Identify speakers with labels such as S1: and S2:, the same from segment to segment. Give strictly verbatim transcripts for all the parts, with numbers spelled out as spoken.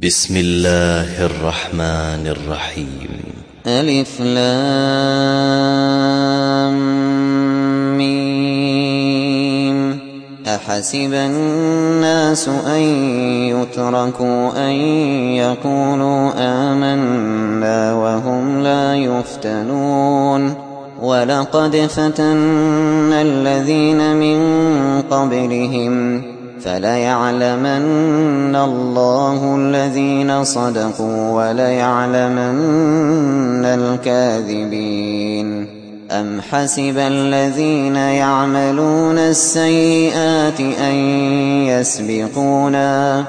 S1: بسم الله الرحمن الرحيم.
S2: ألف لام ميم. أحسب الناس أن يتركوا أن يقولوا آمنا وهم لا يفتنون ولقد فتنا الذين من قبلهم فليعلمن الله الذين صدقوا وليعلمن الكاذبين. أم حسب الذين يعملون السيئات أن يسبقونا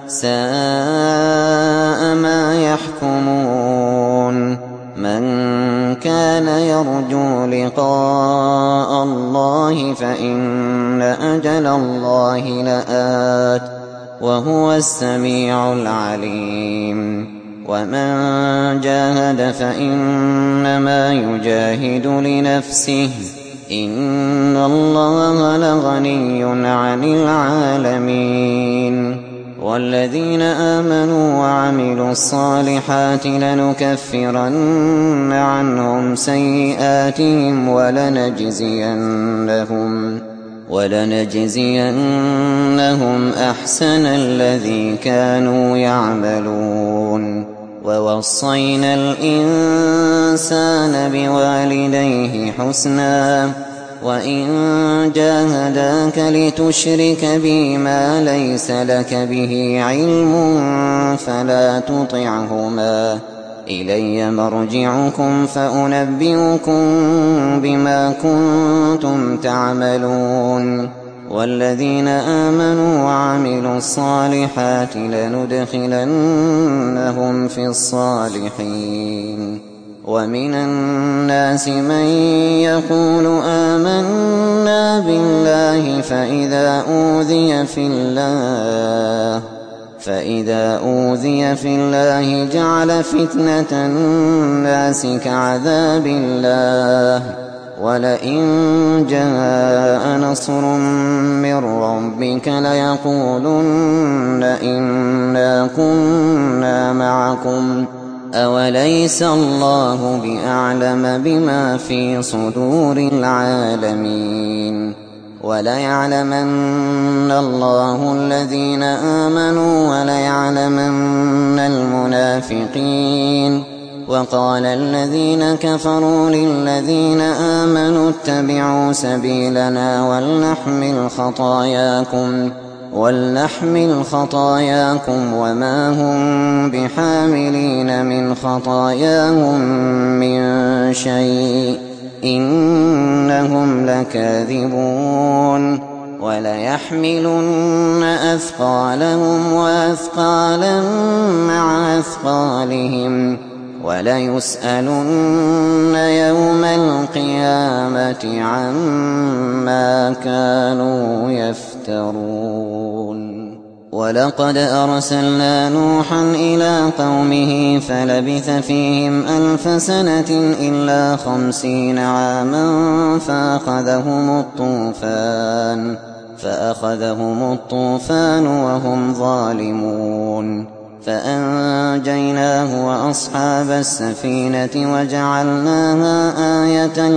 S2: ساء ما يحكمون. من كان يرجو لقاء الله فإن أجل الله لآت وهو السميع العليم. ومن جاهد فإنما يجاهد لنفسه إن الله لغني عن العالمين. والذين آمنوا وعملوا الصالحات لنكفرن عنهم سيئاتهم ولنجزينهم ولنجزينهم أحسن الذي كانوا يعملون. ووصينا الإنسان بوالديه حسنا وإن جاهداك لتشرك بي ما ليس لك به علم فلا تطعهما إلي مرجعكم فأنبئكم بما كنتم تعملون. والذين آمنوا وعملوا الصالحات لندخلنهم في الصالحين. ومن الناس من يقول آمنا بالله فإذا أوذي في الله فإذا أوذي في الله جعل فتنة الناس كعذاب الله ولئن جاء نصر من ربك ليقولن إنا كنا معكم أوليس الله بأعلم بما في صدور العالمين. وليعلمن الله الذين آمنوا وليعلمن المنافقين. وقال الذين كفروا للذين آمنوا اتبعوا سبيلنا ولنحمل خطاياكم ولنحمل خطاياكم وما هم بحاملين من خطاياهم من شيء إنهم لكاذبون. وليحملن أثقالهم وأثقالا مع أثقالهم وليسألن يوم القيامة عما كانوا يفترون. ولقد أرسلنا نوحا إلى قومه فلبث فيهم ألف سنة إلا خمسين عاما فأخذهم الطوفان فأخذهم الطوفان وهم ظالمون. فأنجيناه وأصحاب السفينة وجعلناها آية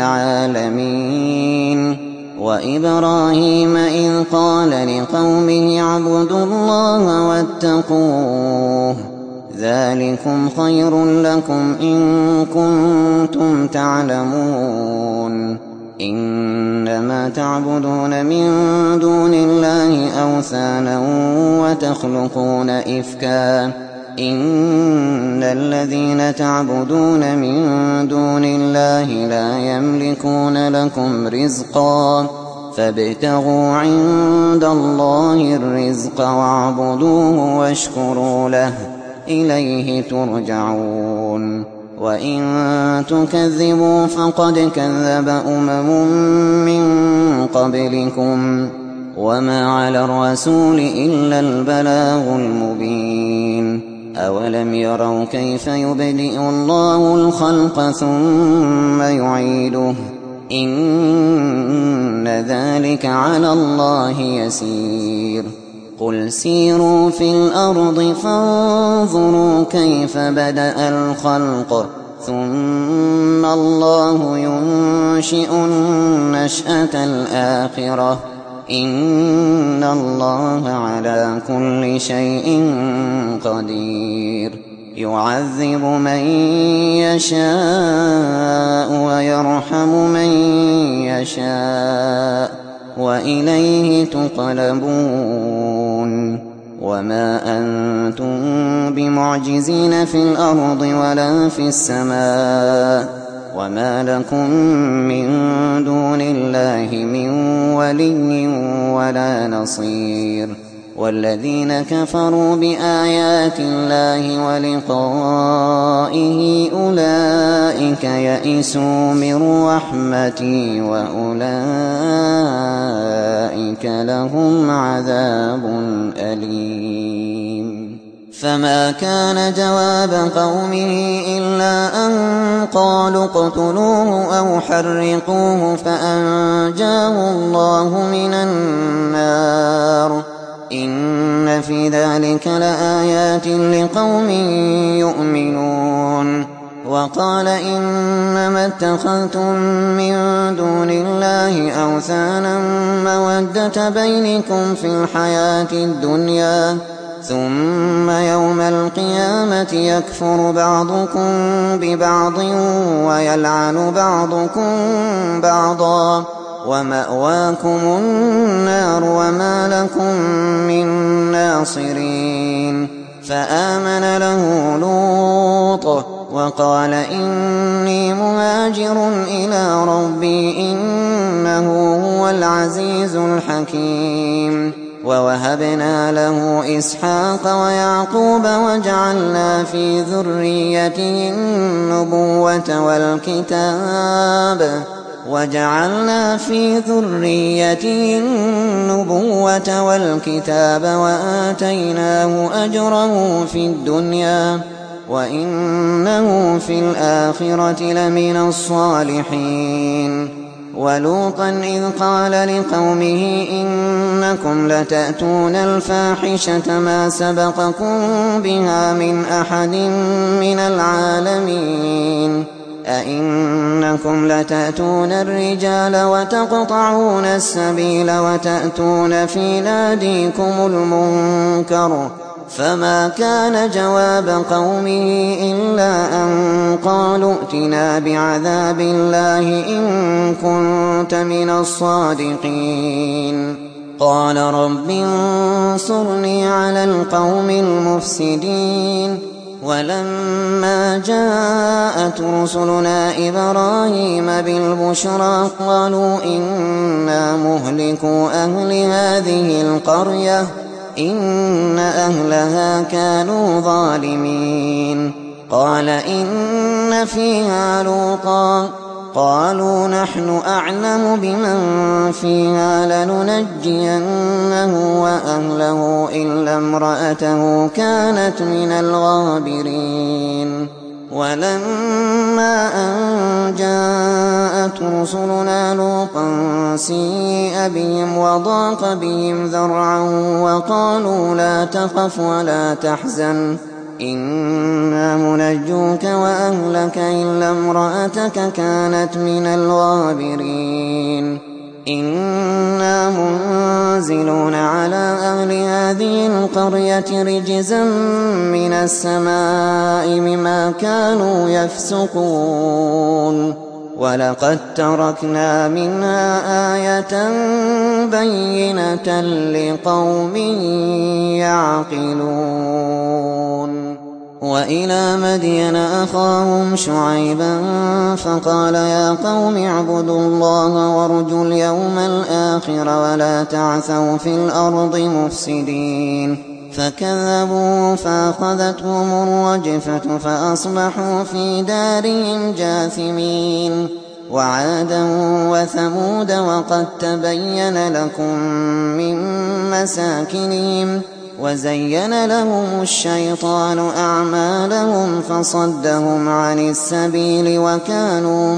S2: للعالمين. وإبراهيم إذ قال لقومه اعبدوا الله واتقوه ذلكم خير لكم إن كنتم تعلمون. إنما تعبدون من دون الله أوثانا وتخلقون إفكا إن الذين تعبدون من دون الله لا يملكون لكم رزقا فابتغوا عند الله الرزق واعبدوه واشكروا له إليه ترجعون. وإن تكذبوا فقد كذب أمم من قبلكم وما على الرسول إلا البلاغ المبين. أولم يروا كيف يبدئ الله الخلق ثم يعيده إن ذلك على الله يسير. قل سيروا في الأرض فانظروا كيف بدأ الخلق ثم الله ينشئ النشأة الآخرة إن الله على كل شيء قدير يعذب من يشاء ويرحم من يشاء وإليه تقلبون وما أنتم بمعجزين في الأرض ولا في السماء وما لكم من دون الله من ولي ولا نصير والذين كفروا بآيات الله ولقائه أولئك يئسوا من رحمتي وأولئك لهم عذاب أليم فما كان جواب قومه إلا أن قالوا اقتلوه أو حرقوه فأنجاه الله من النار إن في ذلك لآيات لقوم يؤمنون وقال إنما اتخذتم من دون الله أوثانا مودة بينكم في الحياة الدنيا ثم يوم القيامة يكفر بعضكم ببعض ويلعن بعضكم بعضا ومأواكم النار وما لكم من ناصرين فآمن له لوط وقال إني مهاجر إلى ربي إنه هو العزيز الحكيم ووهبنا له إسحاق ويعقوب وجعلنا في ذريته النبوة والكتاب وجعلنا في ذريته النبوة والكتاب وآتيناه أجره في الدنيا وإنه في الآخرة لمن الصالحين ولوطا إذ قال لقومه إنكم لتأتون الفاحشة ما سبقكم بها من أحد من العالمين أئنكم لتأتون الرجال وتقطعون السبيل وتأتون في ناديكم المنكر فما كان جواب قومه إلا أن قالوا ائتنا بعذاب الله إن كنت من الصادقين قال رب انصرني على القوم المفسدين ولما جاءت رسلنا إبراهيم بالبشرى قالوا إنا مهلكو أهل هذه القرية إن أهلها كانوا ظالمين قال إن فيها لوطا قالوا نحن أعلم بمن فيها لننجينه وأهله إلا امرأته كانت من الغابرين ولما أن جاءت رسلنا لوطا سيء بهم وضاق بهم ذرعا وقالوا لا تخف ولا تحزن إنا منجوك وأهلك إلا امرأتك كانت من الغابرين إنا منزلون على أهل هذه القرية رجزا من السماء بما كانوا يفسقون ولقد تركنا منها آية بينة لقوم يعقلون وإلى مدين أخاهم شعيبا فقال يا قوم اعبدوا الله وارجوا اليوم الآخر ولا تعثوا في الأرض مفسدين فكذبوا فأخذتهم الرجفة فأصبحوا في دارهم جاثمين وعادا وثمود وقد تبين لكم من مساكنهم وزين لهم الشيطان أعمالهم فصدهم عن السبيل وكانوا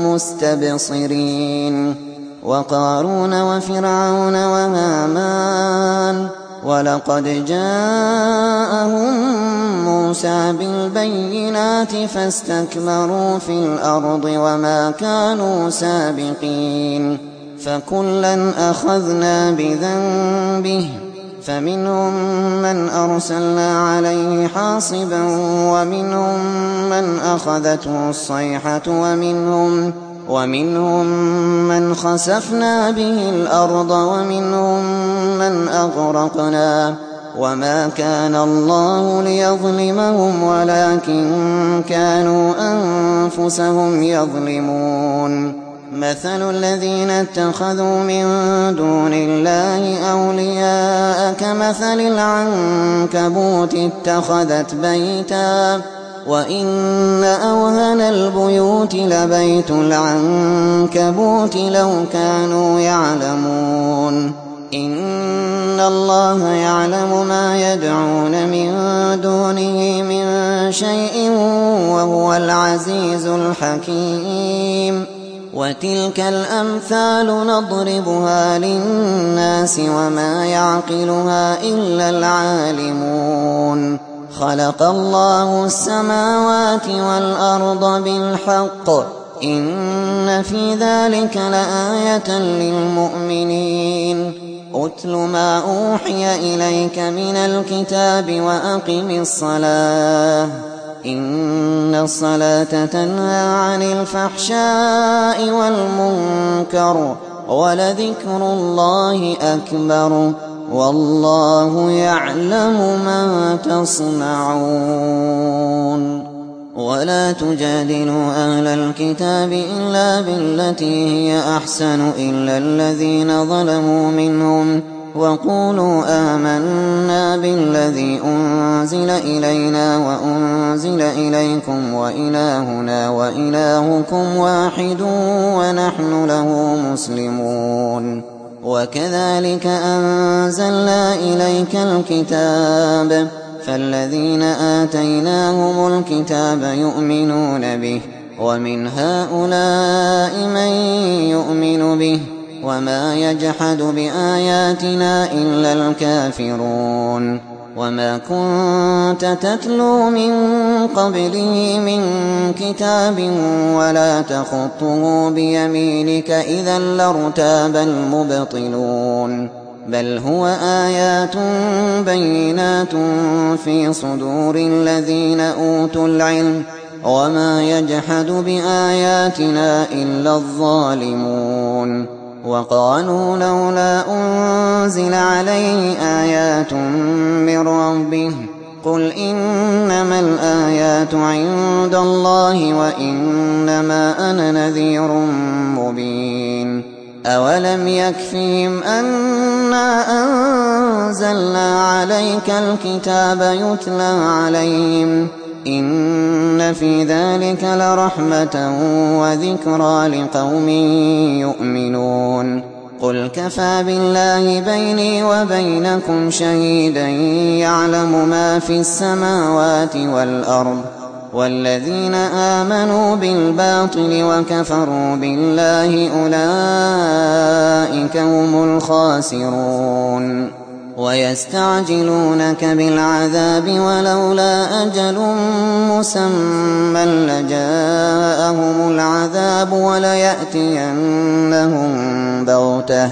S2: مستبصرين وقارون وفرعون وهامان ولقد جاءهم موسى بالبينات فاستكبروا في الأرض وما كانوا سابقين فكلا أخذنا بذنبه فمنهم من أرسلنا عليه حاصبا ومنهم من أخذته الصيحة ومنهم ومنهم من خسفنا به الأرض ومنهم من أغرقنا وما كان الله ليظلمهم ولكن كانوا أنفسهم يظلمون مثل الذين اتخذوا من دون الله أولياء كمثل العنكبوت اتخذت بيتا وإن أوهن البيوت لبيت العنكبوت لو كانوا يعلمون إن الله يعلم ما يدعون من دونه من شيء وهو العزيز الحكيم وتلك الأمثال نضربها للناس وما يعقلها إلا العالمون خلق الله السماوات والأرض بالحق إن في ذلك لآية للمؤمنين أتل ما أوحي إليك من الكتاب وأقم الصلاة إن الصلاة تنهى عن الفحشاء والمنكر ولذكر الله أكبر والله يعلم ما تصنعون ولا تجادلوا أهل الكتاب إلا بالتي هي أحسن إلا الذين ظلموا منهم وقولوا آمنا بالذي أنزل إلينا وأنزل إليكم وإلهنا وإلهكم واحد ونحن له مسلمون وكذلك أنزلنا إليك الكتاب فالذين آتيناهم الكتاب يؤمنون به ومن هؤلاء من يؤمن به وما يجحد بآياتنا إلا الكافرون وما كنت تتلو من قبله من كتاب ولا تخطه بيمينك إذا لارتاب المبطلون بل هو آيات بينات في صدور الذين أوتوا العلم وما يجحد بآياتنا إلا الظالمون وقالوا لولا أنزل عليه آيات من ربه قل إنما الآيات عند الله وإنما أنا نذير مبين أولم يكفهم أنا أنزلنا عليك الكتاب يتلى عليهم إن في ذلك لرحمة وذكرى لقوم يؤمنون قل كفى بالله بيني وبينكم شهيدا يعلم ما في السماوات والأرض والذين آمنوا بالباطل وكفروا بالله أولئك هم الخاسرون ويستعجلونك بالعذاب ولولا أجل مسمى لجاءهم العذاب وليأتينهم بغتة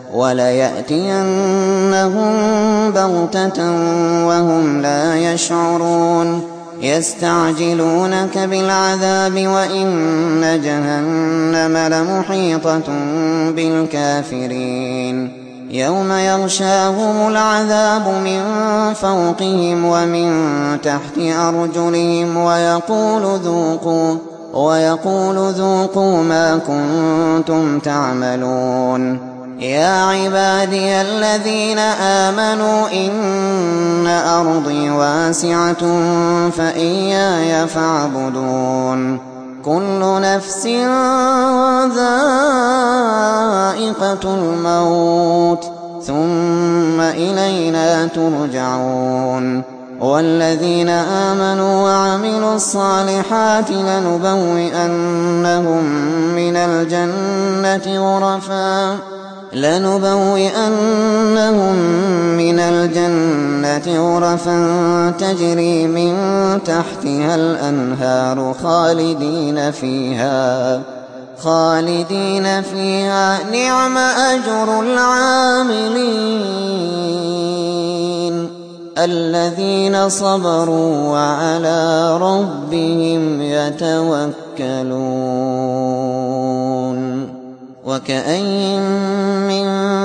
S2: وليأتينهم بغتة وهم لا يشعرون يستعجلونك بالعذاب وإن جهنم لمحيطة بالكافرين يوم يغشاهم العذاب من فوقهم ومن تحت أرجلهم ويقول ذوقوا ويقول ذوقوا ما كنتم تعملون يا عبادي الذين آمنوا إن أرضي واسعة فإياي فاعبدون كل نفس ذائقة الموت ثم إلينا ترجعون والذين آمنوا وعملوا الصالحات لنبوئنهم من الجنة غرفا لنبوئنهم من الجنة غرفا تجري من تحتها الأنهار خالدين فيها خالدين فيها نعم أجر العاملين الذين صبروا وعلى ربهم يتوكلون وكأين من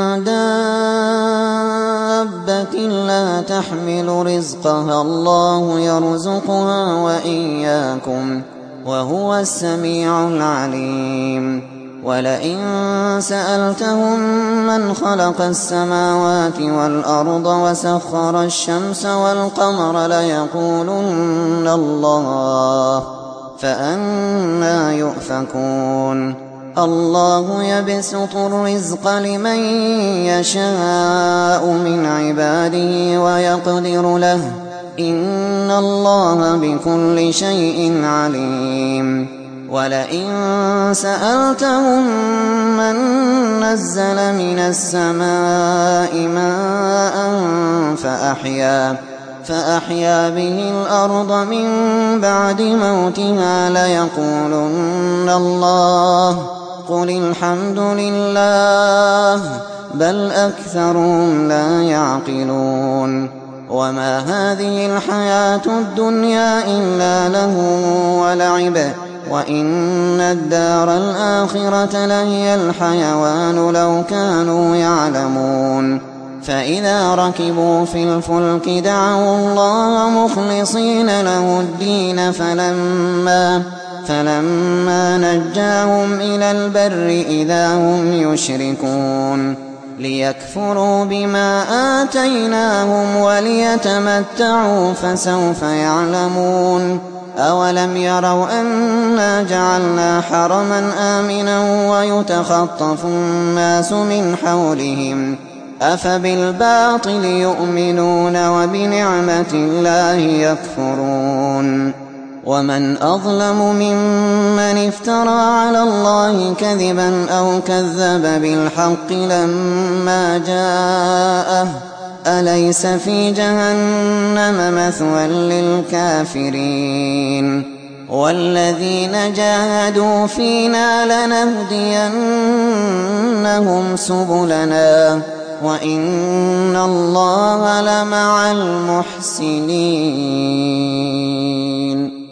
S2: دابة لا تحمل رزقها الله يرزقها وإياكم وهو السميع العليم ولئن سألتهم من خلق السماوات والأرض وسخر الشمس والقمر ليقولن الله فأنى يؤفكون الله يبسط الرزق لمن يشاء من عباده ويقدر له إن الله بكل شيء عليم ولئن سألتهم من نزل من السماء ماء فأحيا فأحيا به الأرض من بعد موتها ليقولن الله قل الحمد لله بل أكثرهم لا يعقلون وما هذه الحياة الدنيا إلا لهو ولعب وإن الدار الآخرة لهي الحيوان لو كانوا يعلمون فإذا ركبوا في الفلك دعوا الله مخلصين له الدين فلما فلما نجاهم إلى البر إذا هم يشركون ليكفروا بما آتيناهم وليتمتعوا فسوف يعلمون أولم يروا أنا جعلنا حرما آمنا ويتخطف الناس من حولهم أفبالباطل يؤمنون وبنعمة الله يكفرون ومن أظلم ممن افترى على الله كذبا أو كذب بالحق لما جاءه أليس في جهنم مثوى للكافرين والذين جاهدوا فينا لنهدينهم سبلنا وإن الله لمع المحسنين.